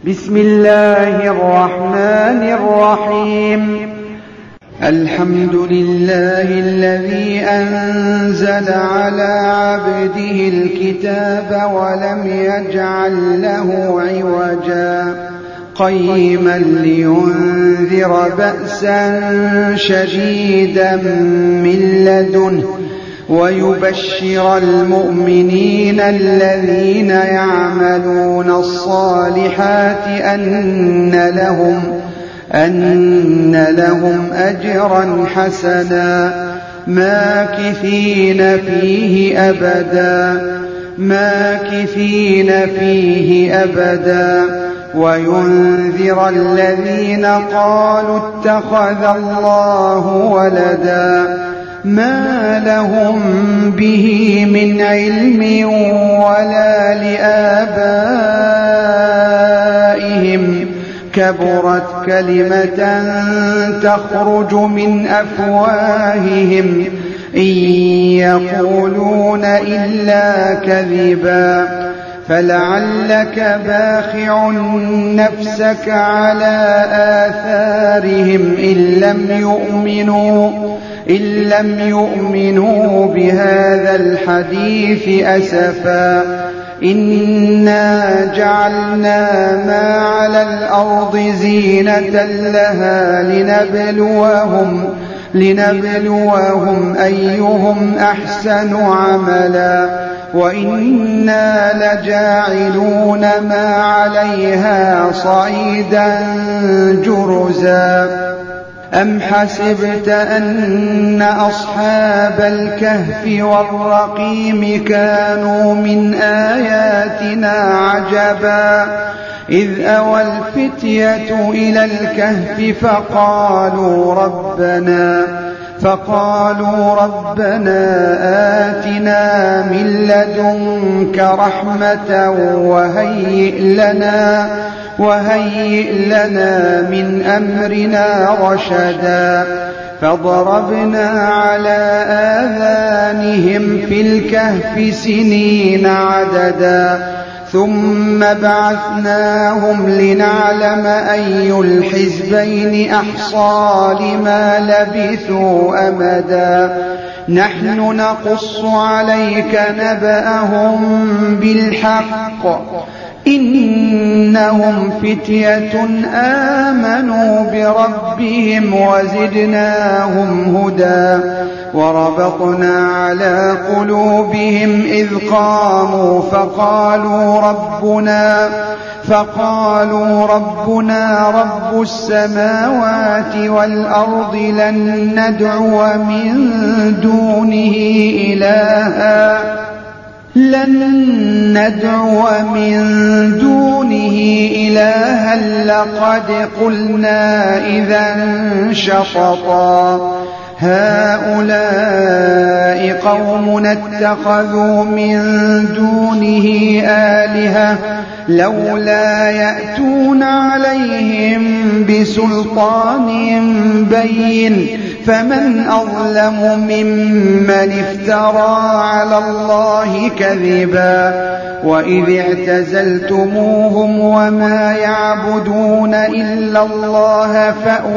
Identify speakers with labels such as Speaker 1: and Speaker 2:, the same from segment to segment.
Speaker 1: بسم الله الرحمن الرحيم. الحمد لله الذي أنزل على عبده الكتاب ولم يجعل له عوجا قيما لينذر بأسا شديدا من لدنه ويبشر المؤمنين الذين يعملون الصالحات أن لهم أجرا حسنا ماكثين فيه أبدا وينذر الذين قالوا اتخذ الله ولدا ما لهم به من علم ولا لآبائهم كبرت كلمة تخرج من أفواههم إن يقولون إلا كذبا فلعلك باخع نفسك على آثارهم إن لم يؤمنوا بهذا الحديث أسفا إنا جعلنا ما على الأرض زينة لها لنبلوهم أيهم أحسن عملا وإنا لجاعلون ما عليها صعيدا جرزا أم حسبت أن أصحاب الكهف والرقيم كانوا من آياتنا عجبا إذ أوى الفتية إلى الكهف فقالوا ربنا آتنا من لدنك رحمة وهيئ لنا من أمرنا رشدا فضربنا على آذانهم في الكهف سنين عددا ثم بعثناهم لنعلم أي الحزبين أحصى لما لبثوا أمدا نحن نقص عليك نبأهم بالحق إنهم فتية آمنوا بربهم وزدناهم هدى وربطنا على قلوبهم إذ قاموا فقالوا ربنا رب السماوات والأرض لن ندعو من دونه إلها لقد قلنا إذا شططا هؤلاء قوم اتخذوا من دونه آلهة لولا يأتون عليهم بسلطان بين فمن أظلم ممن افترى على الله كذبا وإذ اعتزلتموهم وما يعبدون إلا الله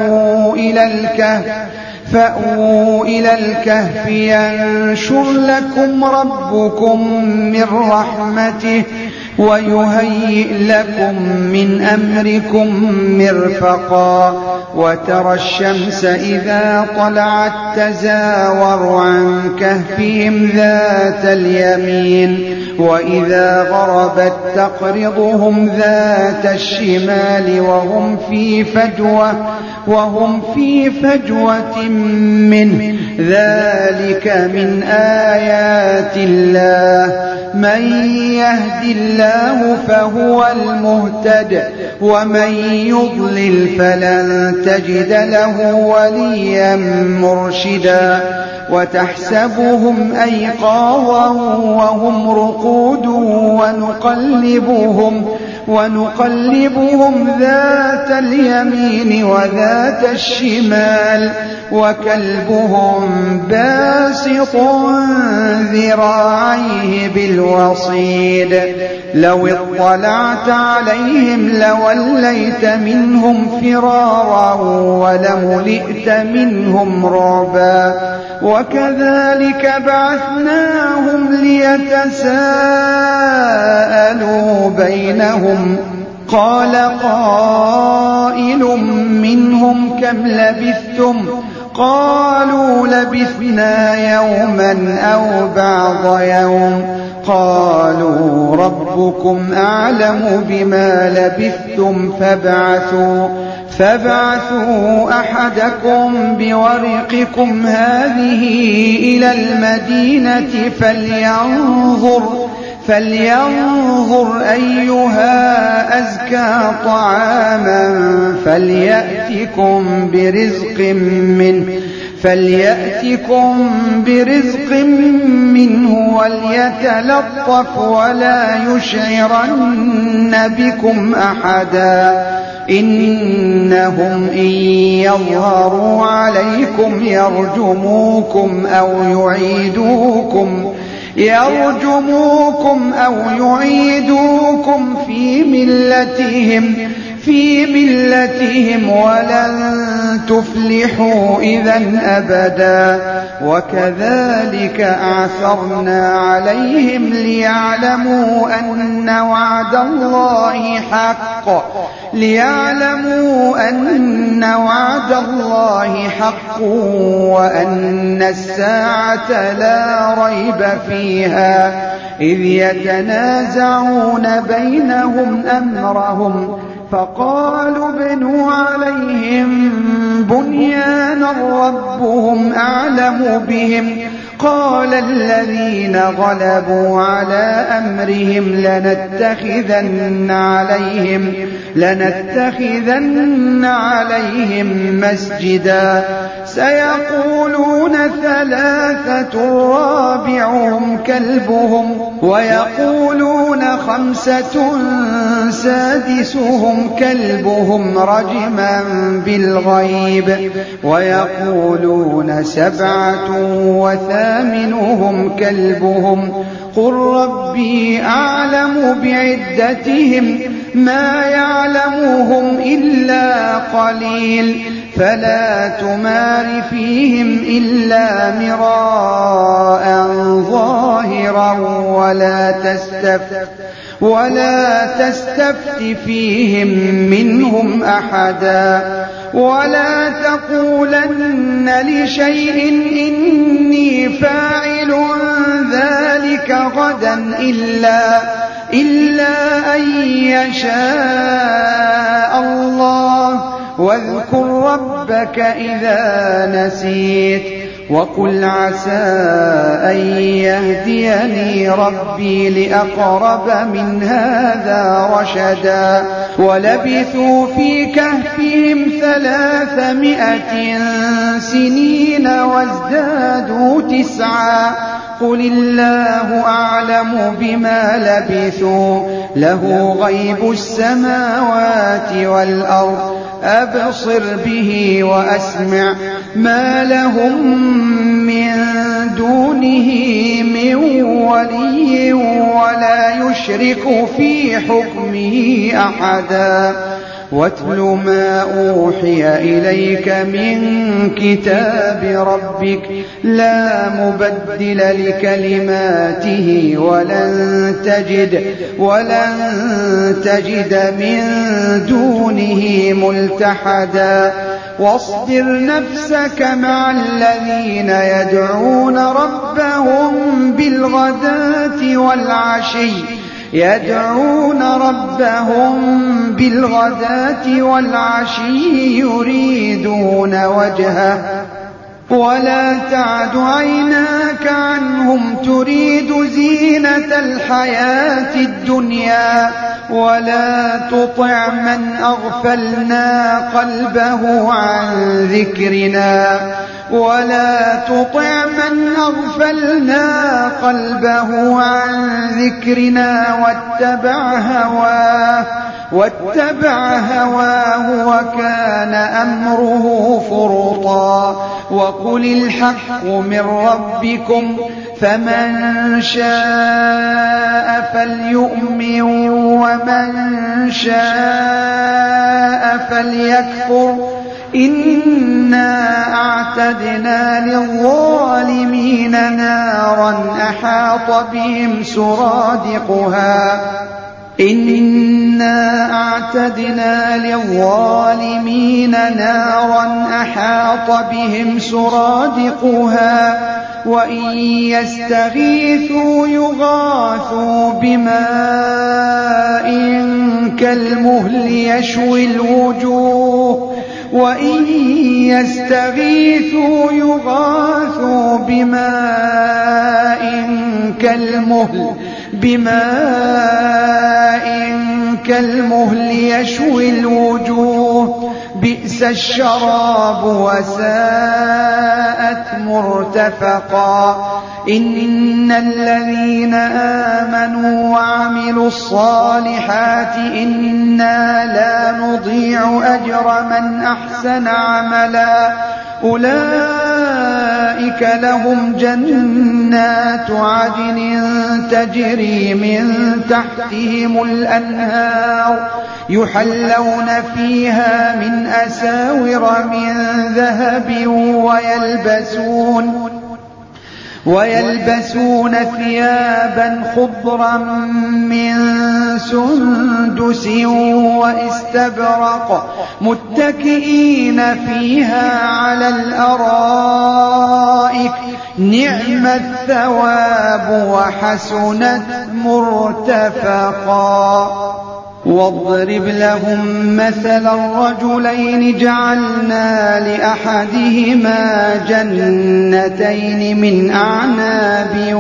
Speaker 1: فأووا إلى الكهف ينشر لكم ربكم من رحمته ويهيئ لكم من أمركم مرفقا وترى الشمس إذا طلعت تزاور عن كهفهم ذات اليمين وإذا غربت تقرضهم ذات الشمال وهم في فجوة منه ذلك من آيات الله من يهد الله فهو المهتد ومن يضلل فلن تجد له وليا مرشدا وتحسبهم أيقاظا وهم رقود ونقلبهم ذات اليمين وذات الشمال وكلبهم باسط ذراعيه بالوصيد لو اطلعت عليهم لوليت منهم فرارا ولملئت منهم رعبا وكذلك بعثناهم ليتساءلوا بينهم قال قائل منهم كم لبثتم قالوا لبثنا يوما أو بعض يوم قالوا ربكم أعلم بما لبثتم فابعثوا أحدكم بورقكم هذه إلى المدينة فلينظر أيها أزكى طعاما فليأتكم برزق منه وليتلطف ولا يشعرن بكم أحدا إنهم إن يظهروا عليكم يرجموكم أو يعيدوكم في ملتهم ولن تفلحوا إذا أبدا وكذلك أعثرنا عليهم ليعلموا أن وعد الله حق وأن الساعة لا ريب فيها إذ يتنازعون بينهم أمرهم فقالوا ابنوا عليهم بنيانا ربهم أعلم بهم قال الذين غلبوا على أمرهم لنتخذن عليهم مسجدا سيقولون 3 رابعهم كلبهم ويقولون 5 سادسهم كلبهم رجما بالغيب ويقولون 7 وثامنهم كلبهم قل ربي أعلم بعدتهم ما يعلمهم إلا قليل فلا تمار فيهم إلا مراء ظاهرا ولا تستفت فيهم منهم أحدا ولا تقولن لشيء إني فاعل ذلك غدا إلا أن يشاء الله واذكر ربك إذا نسيت وقل عسى أن يهديني ربي لأقرب من هذا رشدا ولبثوا في كهفهم 300 سنين وازدادوا 9 قل الله أعلم بما لبثوا له غيب السماوات والأرض أبصر به وأسمع ما لهم من دونه من ولي ولا يشرك في حكمه أحدا واتل ما أوحي إليك من كتاب ربك لا مبدل لكلماته ولن تجد من دونه ملتحدا واصبر نفسك مع الذين يدعون ربهم بالغداة والعشي يريدون وجهه ولا تعد عيناك عنهم تريد زينة الحياة الدنيا ولا تطع من أغفلنا قلبه عن ذكرنا واتبع هواه وكان أمره فرطا وقل الحق من ربكم فمن شاء فليؤمن ومن شاء فليكفر إنا أعتدنا للظالمين نارا أحاط بهم سرادقها إنا أعتدنا للظالمين نارا أحاط بهم سرادقها وإن يستغيثوا يغاثوا بماء كالمهل يشوي الوجوه وإن يستغيثوا يغاثوا بماء كالمهل يشوي الوجوه بئس الشراب وساءت مرتفقا إن الذين آمنوا وعملوا الصالحات إنا لا نضيع أجر من أحسن عملا أولئك لهم جنات عدن تجري من تحتهم الأنهار يحلون فيها من أساور من ذهب ويلبسون ثيابا خضرا من سندس واستبرق متكئين فيها على الأرائك نعم الثواب وحسنت مرتفقا واضرب لهم مثلا الرجلين جعلنا لأحدهما جنتين من أعناب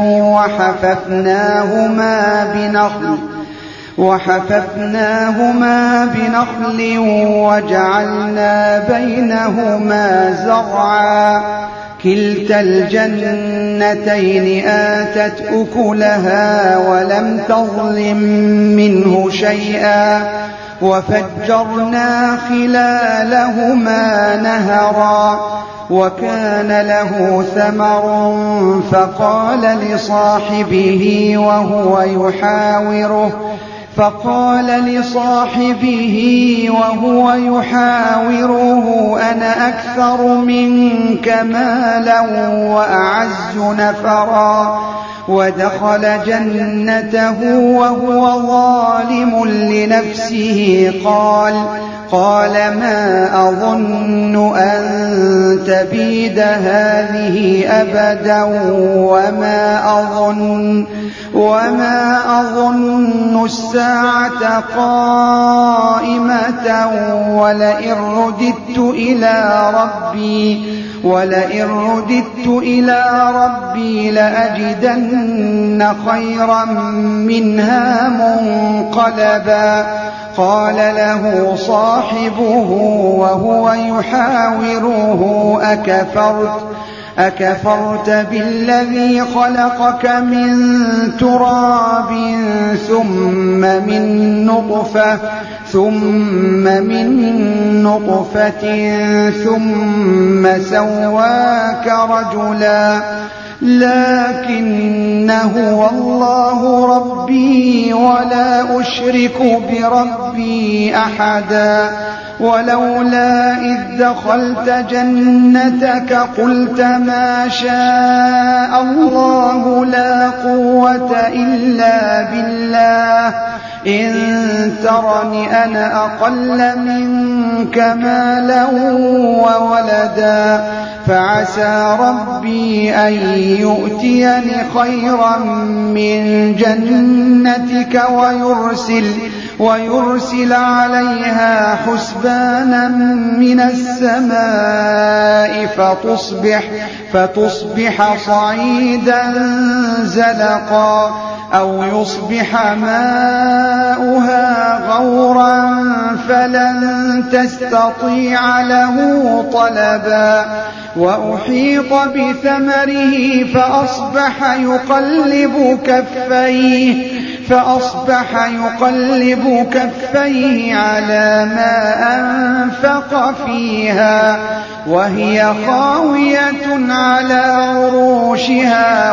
Speaker 1: وحففناهما بنخل وجعلنا بينهما زرعا كلتا الجنتين آتت أكلها ولم تظلم منه شيئا وفجرنا خلالهما نهرا وكان له ثمر فقال لصاحبه وهو يحاوره أنا أكثر منك مالا وأعز نفرا ودخل جنته وهو ظالم لنفسه قال ما أظن أن تبيد هذه أبدا وما أظن الساعة قائمة ولئن رددت إلى ربي لأجدن خيرا منها منقلبا قال له صاحبه وهو يحاوره أكفرت بالذي خلقك من تراب ثم من نطفة ثم سواك رجلا لكن هو الله ربي ولا أشرك بربي أحدا ولولا إذ دخلت جنتك قلت ما شاء الله لا قوة إلا بالله إن ترني أنا أقل منك مالا وولدا فعسى ربي أن يؤتيني خيرا من جنتك ويرسل عليها حسبانا من السماء فتصبح صعيدا زلقا أو يصبح ماؤها غورا فلن تستطيع له طلبا وأحيط بثمره فأصبح يقلب كفيه على ما أنفق فيها وهي خاوية على عروشها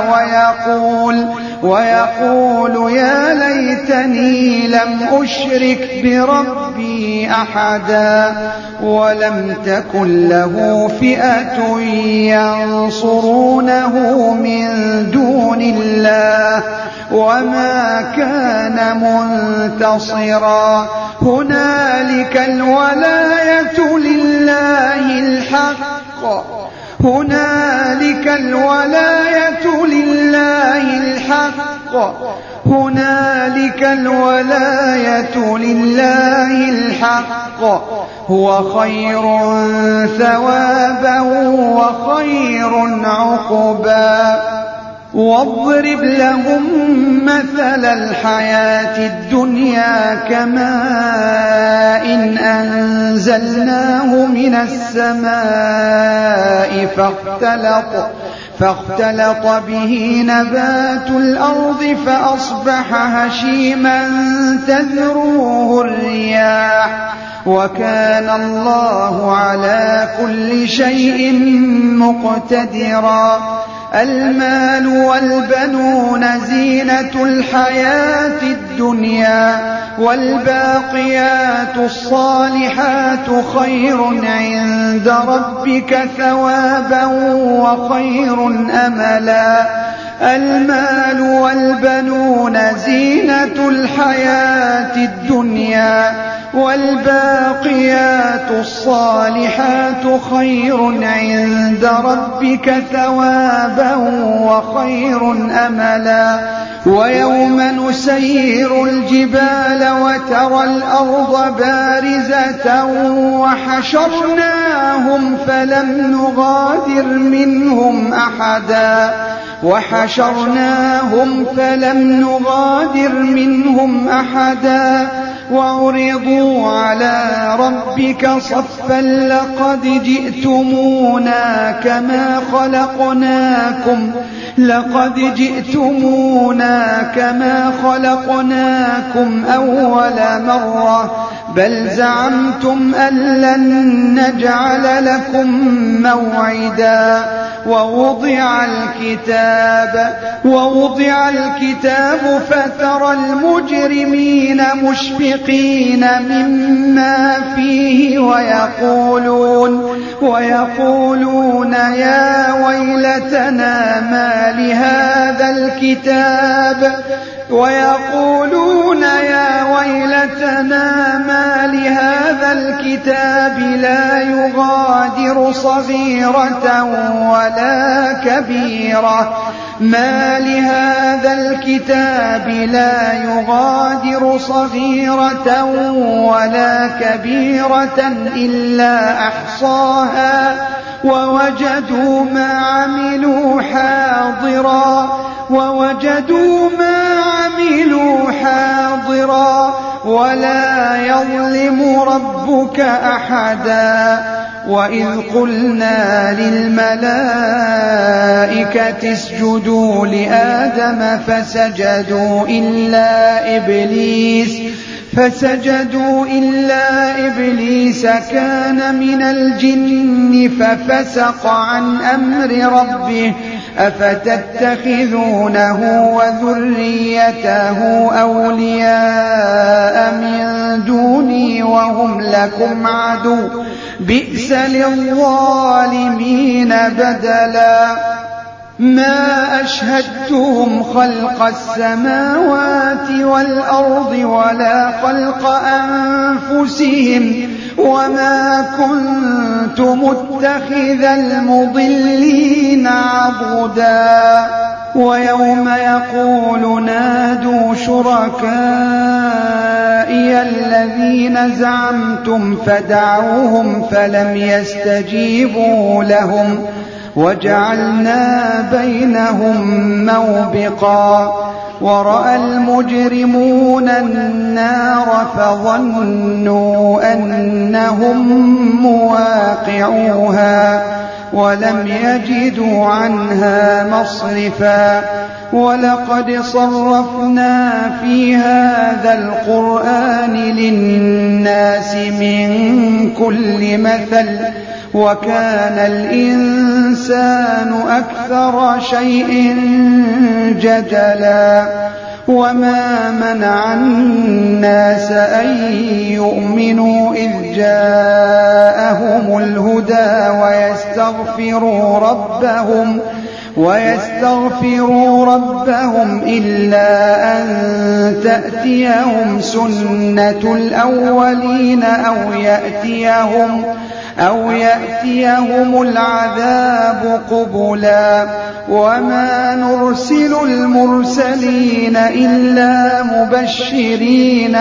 Speaker 1: ويقول يا ليتني لم أشرك بربي أحدا ولم تكن له فئة ينصرونه من دون الله وما كان منتصرا هنالك الولاية لله الحق هو خير ثوابا وخير عقبا واضرب لهم مثل الحياة الدنيا كماء أنزلناه من السماء فاختلط به نبات الأرض فأصبح هشيما تذروه الرياح وكان الله على كل شيء مقتدرا المال والبنون زينة الحياة الدنيا والباقيات الصالحات خير عند ربك ثوابا وخير أملا المال والبنون زينة الحياة الدنيا والباقيات الصالحات خير عند ربك ثوابا وخير أملا ويوم نسير الجبال وترى الأرض بارزة وحشرناهم فلم نغادر منهم أحدا وعرضوا على ربك صفا لقد جئتمونا كما خلقناكم أول مرة بل زعمتم أن لن نجعل لكم موعدا ووضع الكتاب فترى المجرمين مشفقين مما فيه ويقولون يا ويلتنا ما لهذا الكتاب لا يغادر صغيرة ولا كبيرة إلا أحصاها ووجدوا ما عملوا حاضرا ولا يظلم ربك أحدا وإذ قلنا للملائكة اسجدوا لآدم فسجدوا إلا إبليس كان من الجن ففسق عن أمر ربه أفتتخذونه وذريته أولياء من دوني وهم لكم عدو بئس للظالمين بدلا ما أشهدتهم خلق السماوات والأرض ولا خلق أنفسهم وما كنت متخذ المضلين عضدا ويوم يقول نادوا شركائي الذين زعمتم فدعوهم فلم يستجيبوا لهم وجعلنا بينهم موبقا ورأى المجرمون النار فظنوا أنهم مواقعوها ولم يجدوا عنها مصرفا ولقد صرفنا في هذا القرآن للناس من كل مثل وكان الإنسان أكثر شيء جدلا وما منع الناس أن يؤمنوا إذ جاءهم الهدى ويستغفروا ربهم إلا أن تأتيهم سنة الأولين أو يأتيهم العذاب قبلا وما نرسل المرسلين إلا مبشرين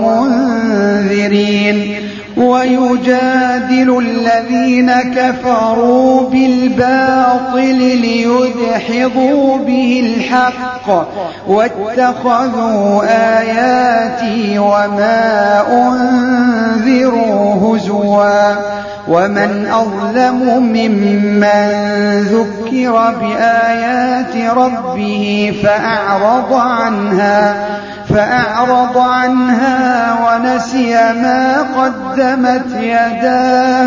Speaker 1: ومنذرين ويجادل الذين كفروا بالباطل ليدحضوا به الحق واتخذوا آياتي وما أنذروا هزوا ومن أظلم ممن ذكر بآيات ربه فأعرض عنها ونسي ما قدمت يداه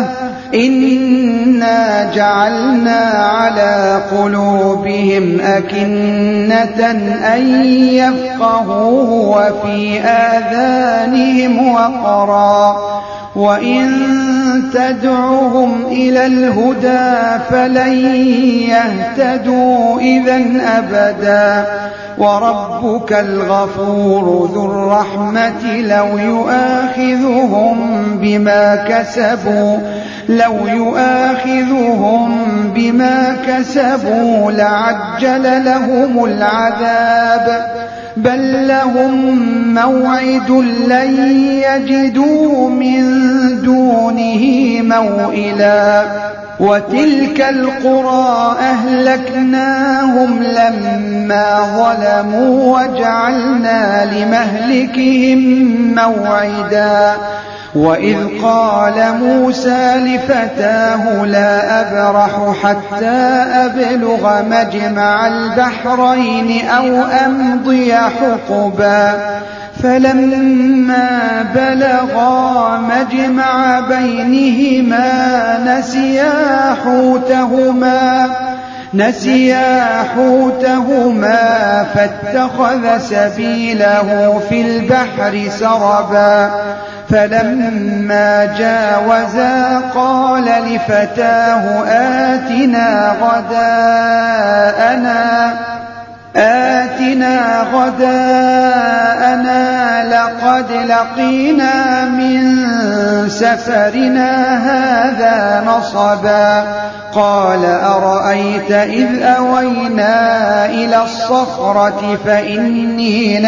Speaker 1: إنا جعلنا على قلوبهم أكنة أن يفقهوه وفي آذانهم وقرا وإن تدعهم إلى الهدى فلن يهتدوا إذن أبدا وربك الغفور ذو الرحمة لو يؤاخذهم بما كسبوا لعجل لهم العذاب بل لهم موعد لن يجدوا من دونه موئلا وتلك القرى أهلكناهم لما ظلموا وجعلنا لمهلكهم موعدا وإذ قال موسى لفتاه لا أبرح حتى أبلغ مجمع البحرين أو أمضي حقبا فلما بلغا مجمع بينهما نسيا حوتهما فاتخذ سبيله في البحر سربا فلما جاوزا قال لفتاه آتنا غداءنا لقد لقينا من سفرنا هذا نصبا قال أرأيت إذ أوينا إلى الصخرة فإني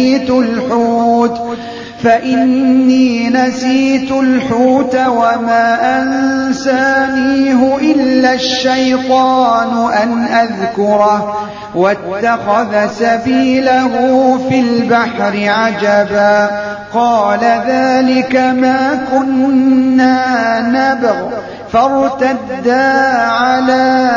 Speaker 1: نسيت الحوت وما أنسانيه إلا الشيطان أن أذكره واتخذ سبيله في البحر عجبا قال ذلك ما كنا نبغ فارتدا على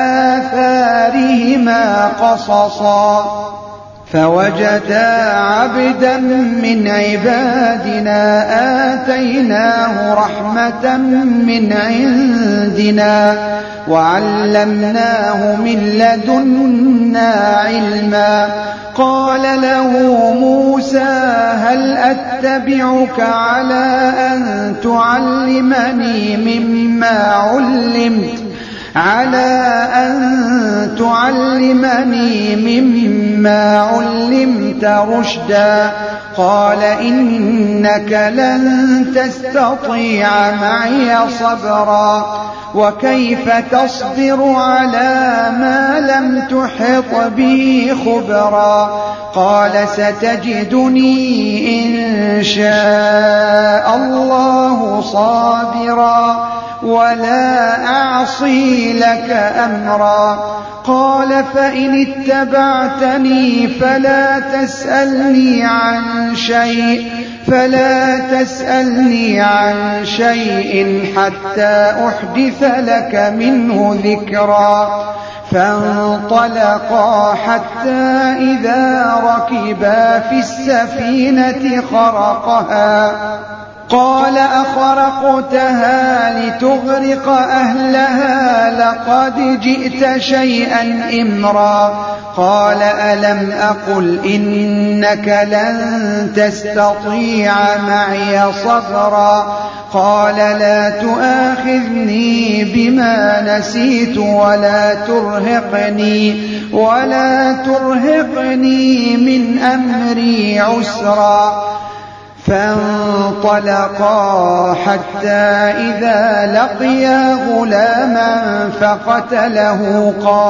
Speaker 1: آثارهما قصصا فوجدا عبدا من عبادنا آتيناه رحمة من عندنا وعلمناه من لدنا علما قال له موسى هل أتبعك على أن تعلمني مما علمت رشدا قال إنك لن تستطيع معي صبرا وكيف تصبر على ما لم تحط به خبرا قال ستجدني إن شاء الله صابرا ولا أعصي لك أمرا قال فإن اتبعتني فلا تسألني عن شيء حتى أحدث لك منه ذكرا فانطلقا حتى إذا ركبا في السفينة قال أخرقتها لتغرق أهلها لقد جئت شيئا إمرا قال ألم أقل إنك لن تستطيع معي صبرا قال لا تؤاخذني بما نسيت ولا ترهقني من أمري عسرا فانطلقا حتى إذا لقيا غلاما فقتله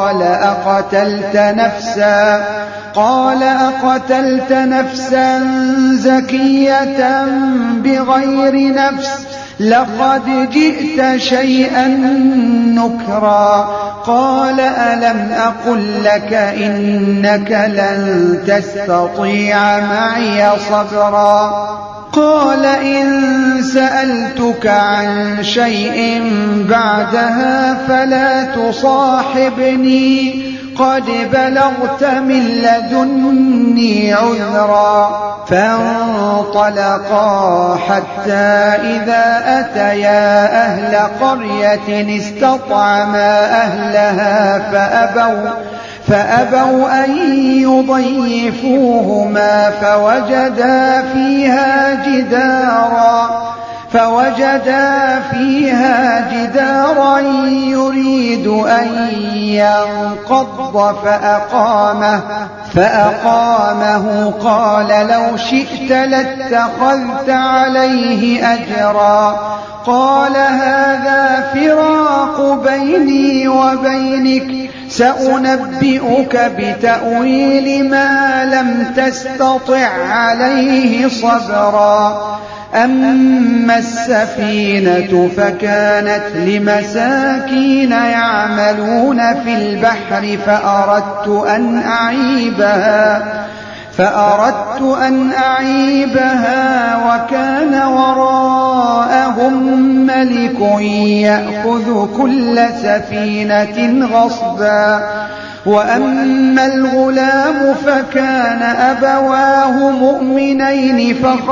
Speaker 1: قال أقتلت نفسا زكية بغير نفس لقد جئت شيئا نكرا قال ألم أقل لك إنك لن تستطيع معي صبرا قال إن سألتك عن شيء بعدها فلا تصاحبني قد بلغت من لدني عذرا فانطلقا حتى إذا أتيا أهل قرية استطعما أهلها فأبوا أن يضيفوهما فوجدا فيها جدارا يريد أن ينقض فأقامه قال لو شئت لاتخذت عليه أجرا قال هذا فراق بيني وبينك سأنبئك بتأويل ما لم تستطع عليه صبرا أما السفينة فكانت لمساكين يعملون في البحر فأردت أن أعيبها وكان وراءهم ملك يأخذ كل سفينة غصبا وأما الغلام فكان أبواه مؤمنين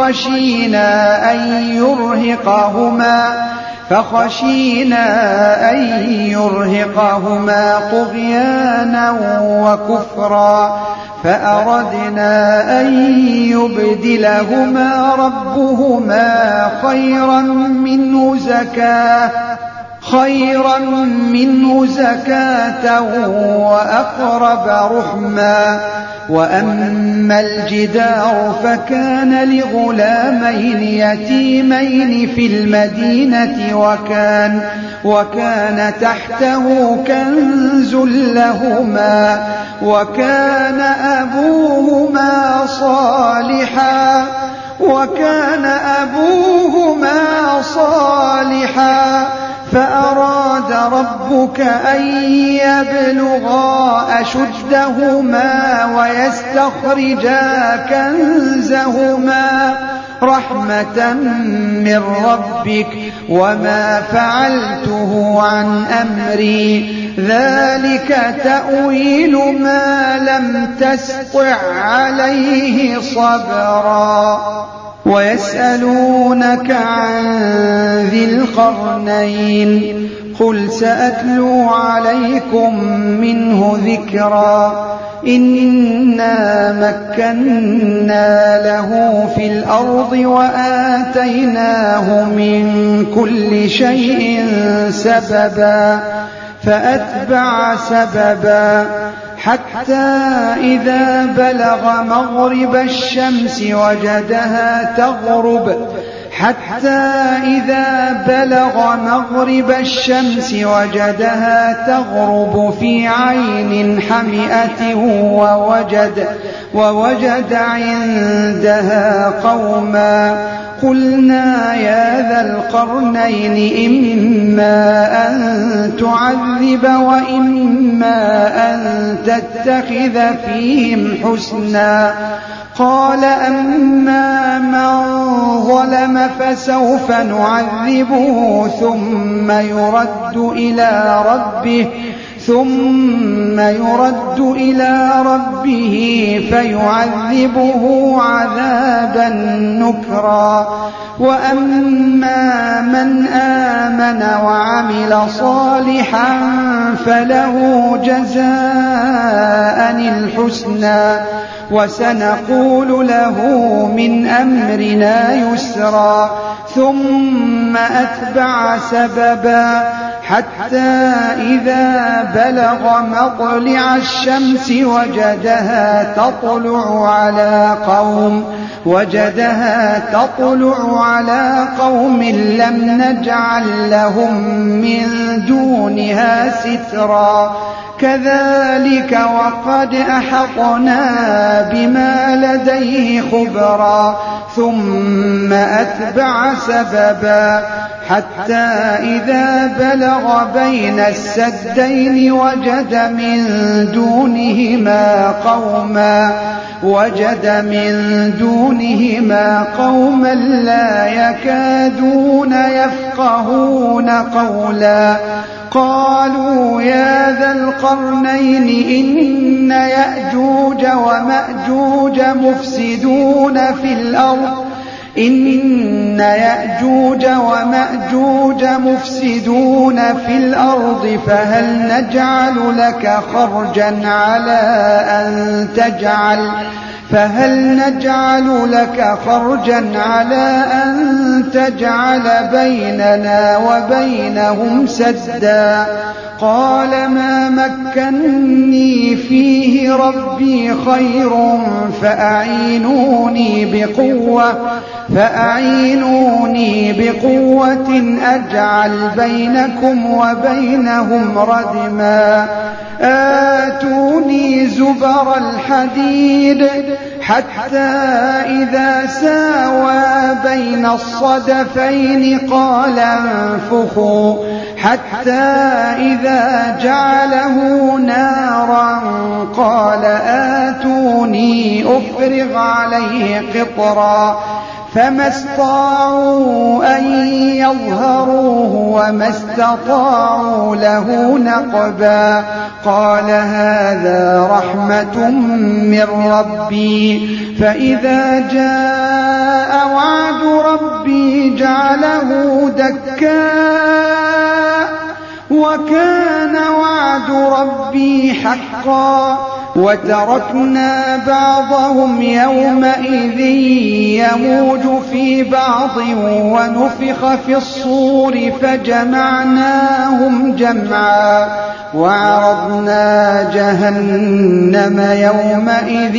Speaker 1: فخشينا أن يرهقهما طغيانا وكفرا فأردنا أن يبدلهما ربهما خيرا منه زكاة وأقرب رحما وأما الجدار فكان لغلامين يتيمين في المدينة وكان تحته كنز لهما وكان أبوهما صالحا فأراد ربك أن يبلغا أشدهما ويستخرجا كنزهما رحمة من ربك وما فعلته عن أمري ذلك تأويل ما لم تسطع عليه صبرا ويسألونك عن ذي القرنين قل سأتلو عليكم منه ذكرا إنا مكنا له في الأرض وآتيناه من كل شيء سببا فأتبع سببا حتى إذا بلغ مغرب الشمس وجدها تغرب في عين حمئة ووجد عندها قوما قلنا يا ذا القرنين إما أن تعذب وإما أن تتخذ فيهم حسنا قال أما من ظلم فسوف نعذبه ثم يرد إلى ربه فيعذبه عذابا نكرا. وأما من آمن وعمل صالحا فله جزاء الحسنى وسنقول له من أمرنا يسرا. ثم أتبع سببا حتى إذا بلغ مطلع الشمس وجدها تطلع على قوم لم نجعل لهم من دونها سترا. كذلك وقد أحطنا بما لديه خبرا. ثم أتبع سببا حتى إذا بلغ بين السدين وجد من دونهما قوما لا يكادون يفقهون قولا. قالوا يا ذا القرنين إن يأجوج ومأجوج مفسدون في الأرض فهل نجعل لك خرجا على أن تجعل بيننا وبينهم سدا. قال ما مكني فيه ربي خير فأعينوني بقوة أجعل بينكم وبينهم ردما. آتوني زبر الحديد حتى إذا ساوى بين الصدفين قال انفخوا حتى إذا جعله نارا قال آتوني أفرغ عليه قطرا. فما استطاعوا أن يظهروه وما استطاعوا له نقبا. قال هذا رحمة من ربي فإذا جاء وعد ربي جعله دكاء وكان وعد ربي حقا. وتركنا بعضهم يومئذ يموج في بعض ونفخ في الصور فجمعناهم جمعا. وعرضنا جهنم يومئذ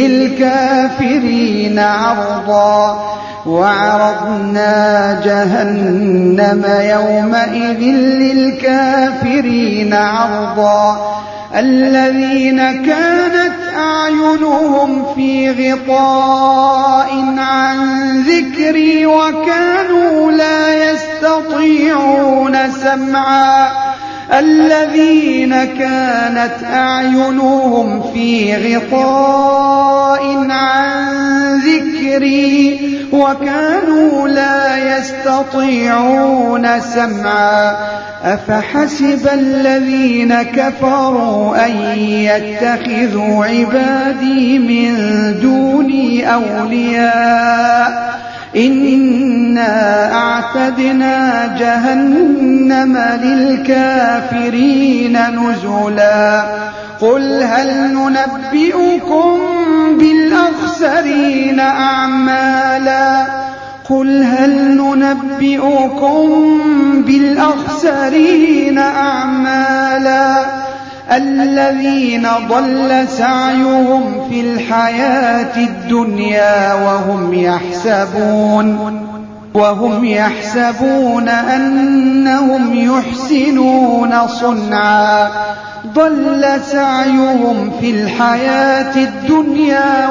Speaker 1: للكافرين عرضا. الذين كانت أعينهم في غطاء عن ذكري وكانوا لا يستطيعون سمعا. الذين كانت أعينهم في غطاء عن ذكري وكانوا لا يستطيعون سمعا. أفحسب الذين كفروا أن يتخذوا عبادي من دوني أولياء إنا أعتدنا جهنم للكافرين نزلا. قل هل ننبئكم بالأخسرين أعمالا الذين ضل سعيهم في الحياة الدنيا وهم يحسبون أنهم يحسنون صنعا. ضل سعيهم في الحياة الدنيا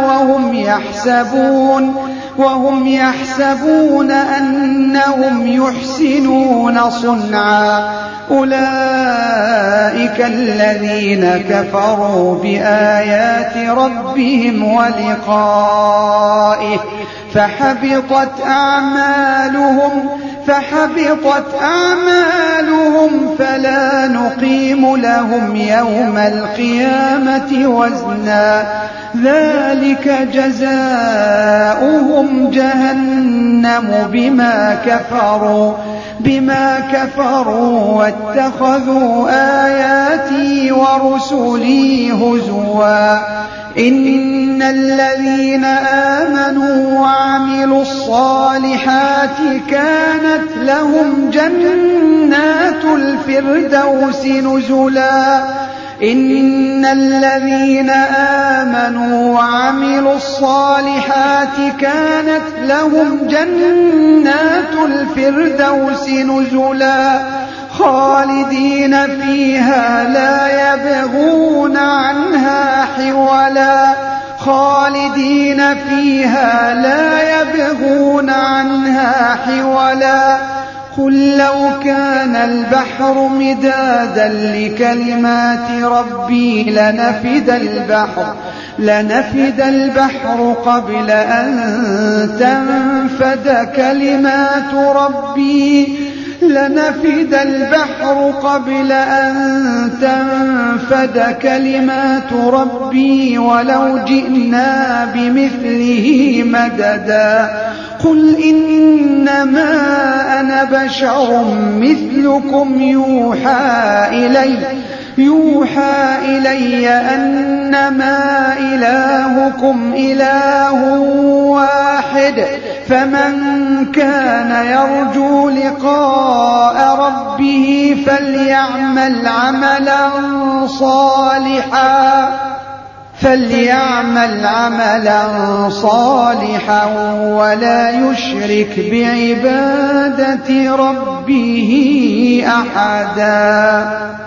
Speaker 1: وهم يحسبون أنهم يحسنون صنعا. أولئك الذين كفروا بآيات ربهم ولقائه فحبطت فحبطت أعمالهم فلا نقيم لهم يوم القيامة وزنا ذلك جزاؤهم جهنم بما كفروا واتخذوا آياتي ورسلي هزوا إن الذين آمنوا وعملوا الصالحات كانت لهم جنات الفردوس نزلا إن الذين آمنوا وعملوا الصالحات كانت لهم جنات الفردوس نزلا خالدين فيها لا يبغون عنها حولا قل لو كان البحر مدادا لكلمات ربي لنفد البحر قبل أن تنفد كلمات ربي ولو جئنا بمثله مددا قل إنما أنا بشر مثلكم يوحى إلي أنما إلهكم إله واحد فمن كان يرجو لقاء ربه فليعمل عملا صالحا ولا يشرك بعبادة ربه أحدا.